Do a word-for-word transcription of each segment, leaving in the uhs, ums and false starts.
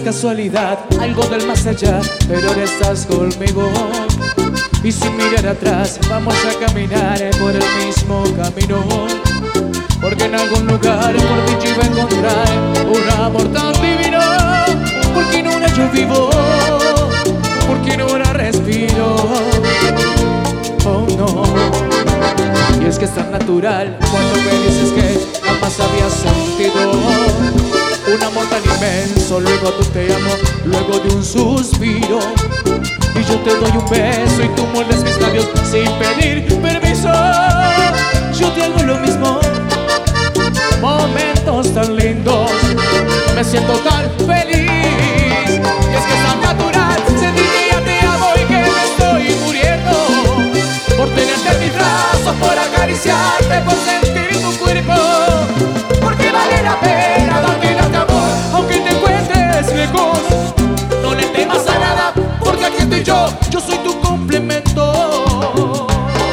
casualidad, algo del más allá, pero ahora estás conmigo. Y sin mirar atrás vamos a caminar por el mismo camino, porque en algún lugar por ti yo iba a encontrar un amor tan divino. Porque en una yo vivo, porque en una respiro. Oh no. Y es que es tan natural cuando me dices que jamás había sentido un amor tan inmenso. Luego tú te amo, luego de un suspiro, y yo te doy un beso y tú muerdes mis labios sin pedir permiso. Yo te hago lo mismo. Momentos tan lindos, me siento tan feliz. Y es que es tan natural sentir que ya te amo y que me estoy muriendo por tenerte en mis brazos, por acariciarte, por sentir tu cuerpo. Porque vale la pena darte este amor, aunque te encuentres lejos. No le temas a nada, porque aquí estoy yo, yo soy tu complemento.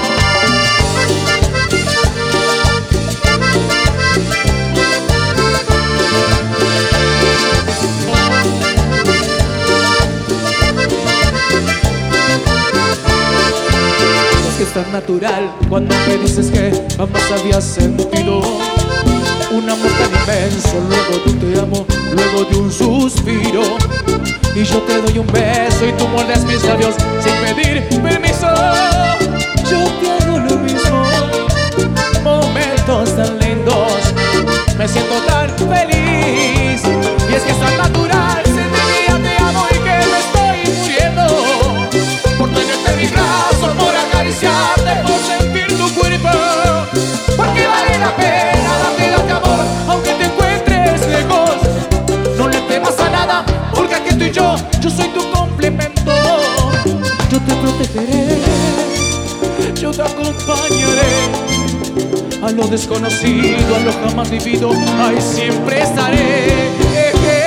Es tan natural cuando me dices que jamás habías sentido un amor tan inmenso. Luego tú te amo, luego de un suspiro, y yo te doy un beso y tú muerdes mis labios sin pedir permiso. Yo te hago lo mismo. Momentos tan lindos, me siento tan feliz. Y es que es tan natural sentir que ya te amo y que me estoy muriendo por tenerte en mis brazos, por acariciarte, por sentir tu cuerpo. Porque vale la pena darte este amor, aunque te encuentres lejos. No le temas a nada, porque aquí estoy yo, yo soy tu complemento. Yo te protegeré, yo te acompañaré a lo desconocido, a lo jamás vivido, ahí siempre estaré. Eh, eh.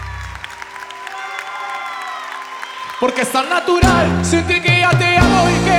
Porque es tan natural sentir que ya te amo y que